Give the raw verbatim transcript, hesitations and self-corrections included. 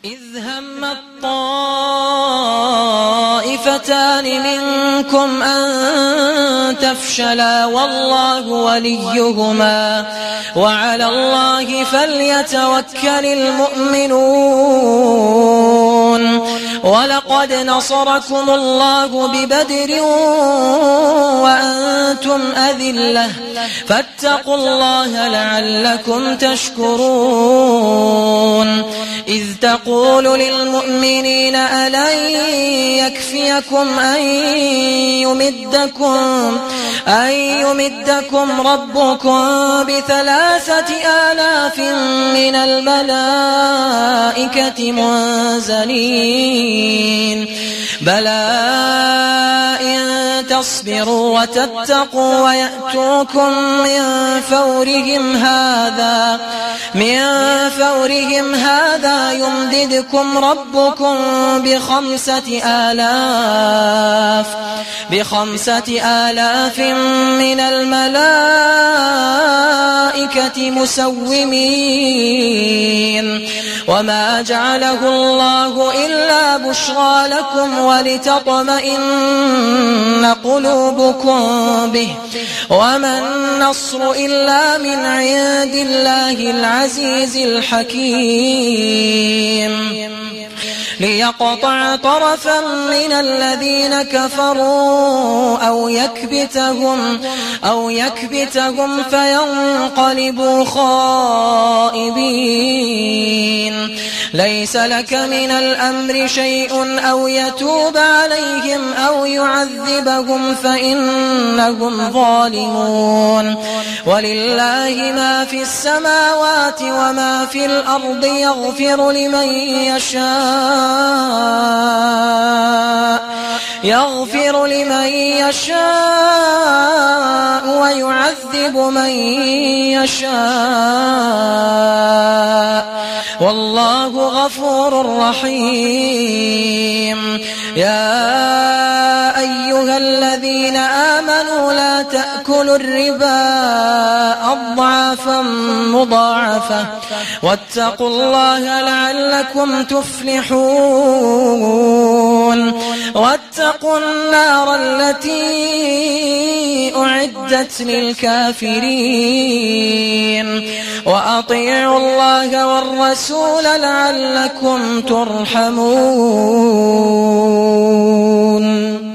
إذ هم الطائفتان منكم أن تفشلا والله وليهما وعلى الله فليتوكل المؤمنون. ولقد نصركم الله ببدر وأنتم أذلة فاتقوا الله لعلكم تشكرون. إذ تقول للمؤمنين ألن يكفيكم أن يمدكم, أن يمدكم ربكم بثلاثة آلاف من الملائكة منزلين بلى إن تصبروا وتتقوا ويأتوكم من فورهم هذا من فورهم هذا يمددكم ربكم بخمسة آلاف بخمسة آلاف من الملائكة مسومين. وما جعله الله إلا بشرى لكم ولتطمئن قلوبكم به وما النصر إلا من عند الله العزيز الحكيم. ليقطع طرفا من الذين كفروا أو يكبتهم أو يكبتهم فينقلبوا خائبين. ليس لك من الأمر شيء أو يتوب عليهم أو يعذبهم فإنهم ظالمون. ولله ما في السماوات وما في الأرض يغفر لمن يشاء يغفر لمن يشاء ويعذب من يشاء والله غفور رحيم. يا أيها الذين آمنوا لا تأكلوا الربا أضعافا مضاعفة واتقوا الله لعلكم تفلحون. واتقوا النار التي أعدت للكافرين وأطيعوا الله والرسول لعلكم ترحمون.